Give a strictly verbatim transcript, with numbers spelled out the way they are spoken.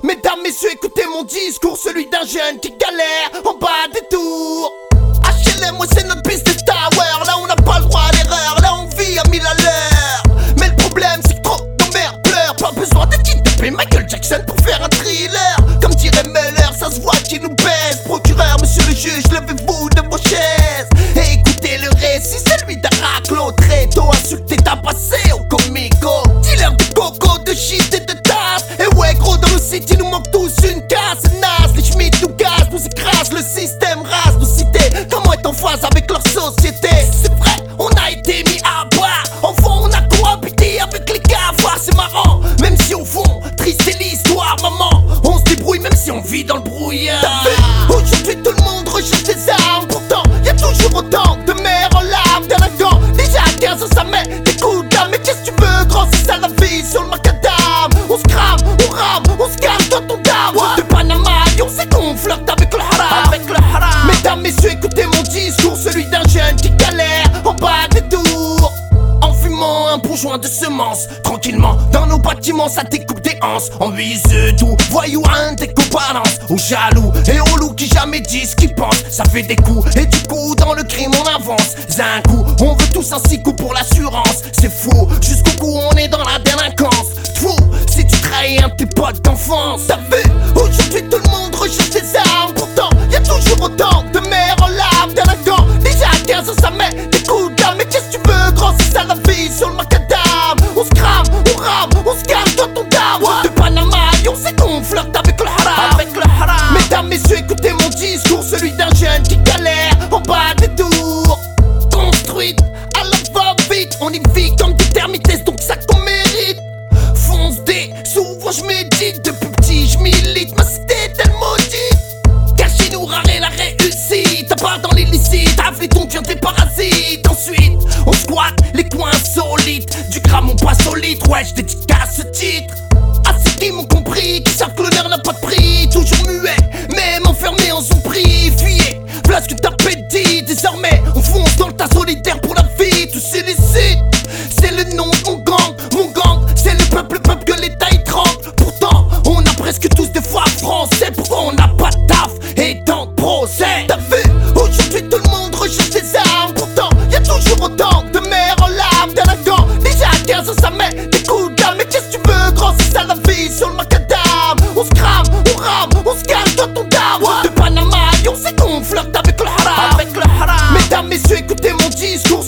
Mesdames, messieurs, écoutez mon discours, celui d'un jeune qui galère en bas des tours. H L M, moi c'est notre business tower. Là on n'a pas le droit à l'erreur, là on vit à mille à l'heure. Mais le problème c'est que trop d'emmers pleurent. Pas besoin de kidnapper Michael Jackson pour faire un thriller. Comme dirait Meller, ça se voit qu'il nous baisse. Procureur, monsieur le juge, levez-vous de vos chaises et écoutez le récit, celui d'Araclo. Tréto, insulté, tabassé au comico. Dealer de coco, de shit et de tasse. Et ouais gros, dans le city nous manque tous une casse. Naze, les schmitts nous gazent, nous écrasent, le système rase nos cités. Comment être en phase avec leur société? C'est vrai, on a été mis à bas. Enfant, on a cohabité avec les cafards, c'est marrant. Même si au fond, triste est l'histoire, maman. On se débrouille même si on vit dans le brouillard. Aujourd'hui tout le monde recherche des armes. Pourtant, y'a toujours autant de mères en larmes. Délinquants, déjà à quinze ans ça met des coups de gamme. Mais qu'est-ce que tu veux gros, c'est ça la vie sur le macadam. On se crame, on rame, on se cache dans ton dame. De Panama, on sait qu'on flirte avec le haram. Avec le haram. Mesdames, messieurs, écoutez mon discours, celui d'un jeune qui galère en bas des tours. En fumant un bon joint de semences, tranquillement dans nos bâtiments, ça découpe des anses. En huiseux tout, voyou un découparance. Aux jaloux et aux loups qui jamais disent qu'ils pensent. Ça fait des coups et du coup dans le crime on avance. Un coup, on veut tous un six coups pour l'assurance. C'est fou, jusqu'au coup on est dans la délinquance. Fou, si tu trahis un de tes potes d'enfance. T'as vu, aujourd'hui tout le monde recherche des armes. Pourtant, y'a toujours autant de mères en larmes. Délinquants, déjà à quinze ans ça met des coups de gamme. Mais qu'est-ce que tu veux gros, c'est ça la vie sur le macadam. On se crame, on rame, on se cache dans ton dame. De Panama, on sait qu'on flirte avec le haram. Avec le haram. Mesdames, messieurs, écoutez mon discours, celui d'un jeune qui galère en bas des tours. Construite à la va-vite, on y vit comme des termites, donc ça qu'on mérite. Fonce des, souvent je médite, depuis petit je milite, ma cité est telle maudite. Caché nous rarer la réussite, t'as pas dans l'illicite, avec ton devient des parasites. Ensuite, on squatte les coins solides, du gramon pas solide, ouais je dédicace ce titre. À ceux qui m'ont compris, qui savent que l'honneur n'a pas de prix. Toujours muet, même enfermé en son prix. Fuyez, voilà ce que t'as pédit. Désormais, on fonce dans le tas solidaire pour la vie. Tout s'illicite, c'est le nom de mon gang. Mon gang, c'est le peuple, le peuple que l'État y trempe. Pourtant, on a presque tous des fois français. Pourquoi on n'a pas de taf et tant de procès? T'as vu, aujourd'hui tout le monde recherche des armes. Pourtant, y'a toujours autant de mères en larmes. Délinquants, déjà à quinze ans ça met des coups de gamme. Mais qu'est-ce que tu veux gros, c'est ça la vie sur le macadam. On se crame, on rame, on se cache dans ton dame. De Panama, on sait qu'on flirte avec le haram. Avec le haram. Mesdames, messieurs, écoutez mon discours,